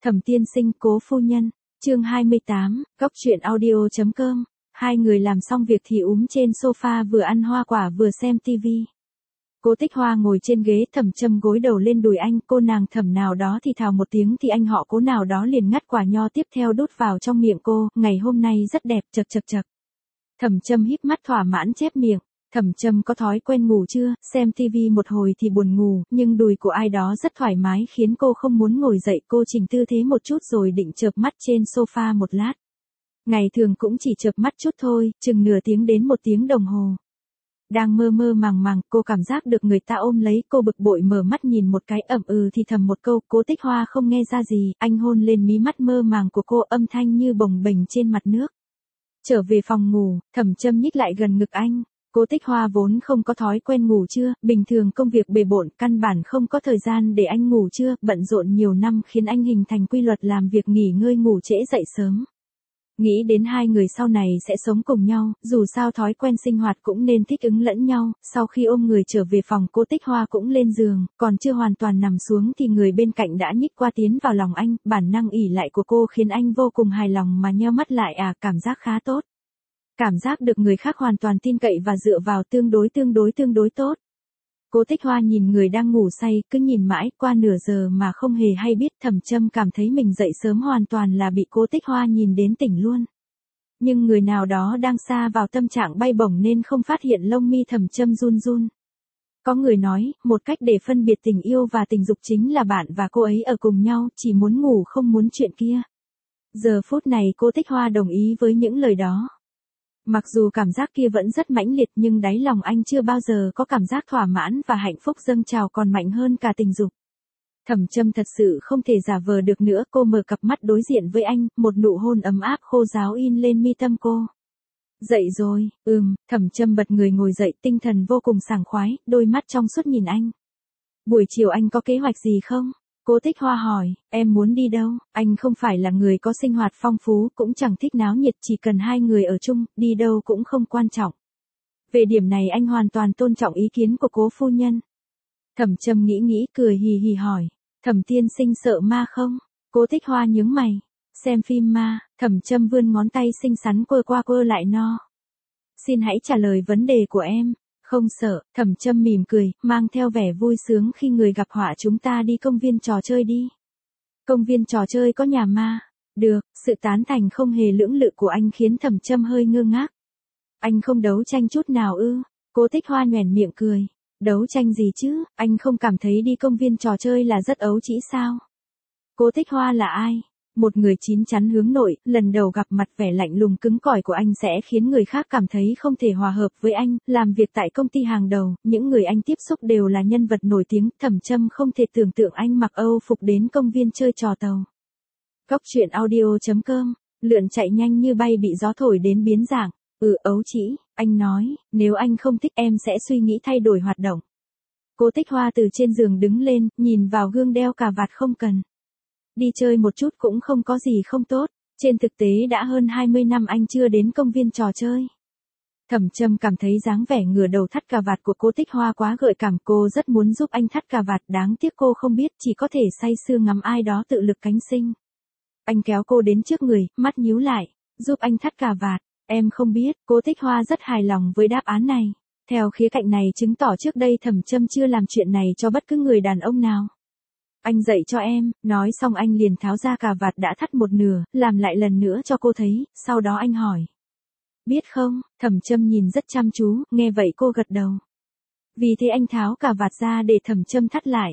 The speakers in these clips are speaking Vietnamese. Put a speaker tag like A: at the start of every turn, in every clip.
A: Thẩm Tiên Sinh, Cố phu nhân, chương 28, Góc truyện audio.com. Hai người làm xong việc thì trên sofa vừa ăn hoa quả vừa xem tivi. Cố Tích Hoa ngồi trên ghế, Thẩm Châm gối đầu lên đùi anh, cô nàng Thẩm nào đó thì thào một tiếng thì anh họ Cố nào đó liền ngắt quả nho tiếp theo đút vào trong miệng cô, ngày hôm nay rất đẹp, chật chật chật. Thẩm Châm híp mắt thỏa mãn chép miệng. Thẩm Châm có thói quen ngủ chưa, xem tivi một hồi thì buồn ngủ, nhưng đùi của ai đó rất thoải mái khiến cô không muốn ngồi dậy, cô chỉnh tư thế một chút rồi định chợp mắt trên sofa một lát. Ngày thường cũng chỉ chợp mắt chút thôi, chừng nửa tiếng đến 1 tiếng đồng hồ. Đang mơ mơ màng màng, cô cảm giác được người ta ôm lấy, cô bực bội mở mắt nhìn một cái, thì thầm một câu, Cố Tích Hoa không nghe ra gì, anh hôn lên mí mắt mơ màng của cô, âm thanh như bồng bềnh trên mặt nước. Trở về phòng ngủ, Thẩm Châm nhích lại gần ngực anh. Cố Tích Hoa vốn không có thói quen ngủ trưa, bình thường công việc bề bộn, căn bản không có thời gian để anh ngủ trưa, bận rộn nhiều năm khiến anh hình thành quy luật làm việc nghỉ ngơi ngủ trễ dậy sớm. Nghĩ đến hai người sau này sẽ sống cùng nhau, dù sao thói quen sinh hoạt cũng nên thích ứng lẫn nhau, sau khi ôm người trở về phòng, Cố Tích Hoa cũng lên giường, còn chưa hoàn toàn nằm xuống thì người bên cạnh đã nhích qua tiến vào lòng anh, bản năng ỷ lại của cô khiến anh vô cùng hài lòng mà nheo mắt lại, cảm giác khá tốt. Cảm giác được người khác hoàn toàn tin cậy và dựa vào tương đối tốt. Cố Tích Hoa nhìn người đang ngủ say, cứ nhìn mãi, qua nửa giờ mà không hề hay biết. Thẩm Châm cảm thấy mình dậy sớm hoàn toàn là bị Cố Tích Hoa nhìn đến tỉnh luôn. Nhưng người nào đó đang sa vào tâm trạng bay bổng nên không phát hiện lông mi Thẩm Châm run run. Có người nói, một cách để phân biệt tình yêu và tình dục chính là bạn và cô ấy ở cùng nhau, chỉ muốn ngủ không muốn chuyện kia. Giờ phút này Cố Tích Hoa đồng ý với những lời đó. Mặc dù cảm giác kia vẫn rất mãnh liệt nhưng đáy lòng anh chưa bao giờ có cảm giác thỏa mãn và hạnh phúc dâng trào còn mạnh hơn cả tình dục. Thẩm Châm thật sự không thể giả vờ được nữa, cô mở cặp mắt đối diện với anh, một nụ hôn ấm áp khô ráo in lên mi tâm cô. Dậy rồi, Thẩm Châm bật người ngồi dậy, tinh thần vô cùng sảng khoái, đôi mắt trong suốt nhìn anh. Buổi chiều anh có kế hoạch gì không? Cố Tích Hoa hỏi, em muốn đi đâu? Anh không phải là người có sinh hoạt phong phú, cũng chẳng thích náo nhiệt, chỉ cần hai người ở chung, đi đâu cũng không quan trọng. Về điểm này anh hoàn toàn tôn trọng ý kiến của Cố phu nhân. Thẩm Châm nghĩ cười hì hì hỏi, Thẩm Tiên Sinh sợ ma không? Cố Tích Hoa nhướng mày, xem phim ma. Thẩm Châm vươn ngón tay xinh xắn quơ qua quơ lại no. Xin hãy trả lời vấn đề của em. Không sợ, Thẩm Châm mỉm cười, mang theo vẻ vui sướng khi người gặp họa, chúng ta đi công viên trò chơi đi. Công viên trò chơi có nhà ma. Được, sự tán thành không hề lưỡng lự của anh khiến Thẩm Châm hơi ngơ ngác. Anh không đấu tranh chút nào ư? Cố Tích Hoa nhoẻn miệng cười. Đấu tranh gì chứ, anh không cảm thấy đi công viên trò chơi là rất ấu trĩ sao? Cố Tích Hoa là ai? Một người chín chắn hướng nội, lần đầu gặp mặt vẻ lạnh lùng cứng cỏi của anh sẽ khiến người khác cảm thấy không thể hòa hợp với anh, làm việc tại công ty hàng đầu, những người anh tiếp xúc đều là nhân vật nổi tiếng, Thẩm Châm không thể tưởng tượng anh mặc Âu phục đến công viên chơi trò tàu. Góc truyện audio.com, lượn chạy nhanh như bay bị gió thổi đến biến dạng, ấu trĩ, anh nói, nếu anh không thích em sẽ suy nghĩ thay đổi hoạt động. Cố Tích Hoa từ trên giường đứng lên, nhìn vào gương đeo cà vạt không cần. Đi chơi một chút cũng không có gì không tốt, trên thực tế đã hơn 20 năm anh chưa đến công viên trò chơi. Thẩm Châm cảm thấy dáng vẻ ngửa đầu thắt cà vạt của Cố Tích Hoa quá gợi cảm, cô rất muốn giúp anh thắt cà vạt, đáng tiếc cô không biết, chỉ có thể say sưa ngắm ai đó tự lực cánh sinh. Anh kéo cô đến trước người, mắt nhíu lại, giúp anh thắt cà vạt, em không biết. Cố Tích Hoa rất hài lòng với đáp án này. Theo khía cạnh này chứng tỏ trước đây Thẩm Châm chưa làm chuyện này cho bất cứ người đàn ông nào. Anh dạy cho em, nói xong anh liền tháo ra cà vạt đã thắt một nửa, làm lại lần nữa cho cô thấy, sau đó anh hỏi. Biết không? Thẩm Châm nhìn rất chăm chú, nghe vậy cô gật đầu. Vì thế anh tháo cà vạt ra để Thẩm Châm thắt lại.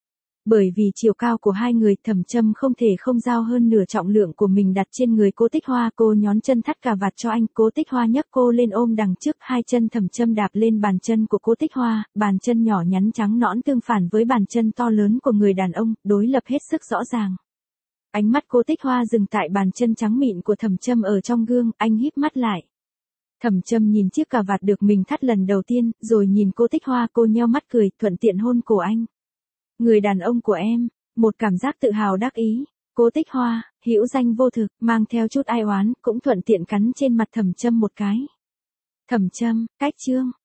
A: Bởi vì chiều cao của hai người, Thẩm Châm không thể không giao hơn nửa trọng lượng của mình đặt trên người Cố Tích Hoa, cô nhón chân thắt cà vạt cho anh, Cố Tích Hoa nhấc cô lên ôm đằng trước, hai chân Thẩm Châm đạp lên bàn chân của Cố Tích Hoa, bàn chân nhỏ nhắn trắng nõn tương phản với bàn chân to lớn của người đàn ông, đối lập hết sức rõ ràng. Ánh mắt Cố Tích Hoa dừng tại bàn chân trắng mịn của Thẩm Châm ở trong gương, anh híp mắt lại. Thẩm Châm nhìn chiếc cà vạt được mình thắt lần đầu tiên, rồi nhìn Cố Tích Hoa, cô nheo mắt cười, thuận tiện hôn cổ anh. Người đàn ông của em, một cảm giác tự hào đắc ý. Cố Tích Hoa, hữu danh vô thực, mang theo chút ai oán, cũng thuận tiện cắn trên mặt Thẩm Châm một cái. Thẩm Châm, cách chương.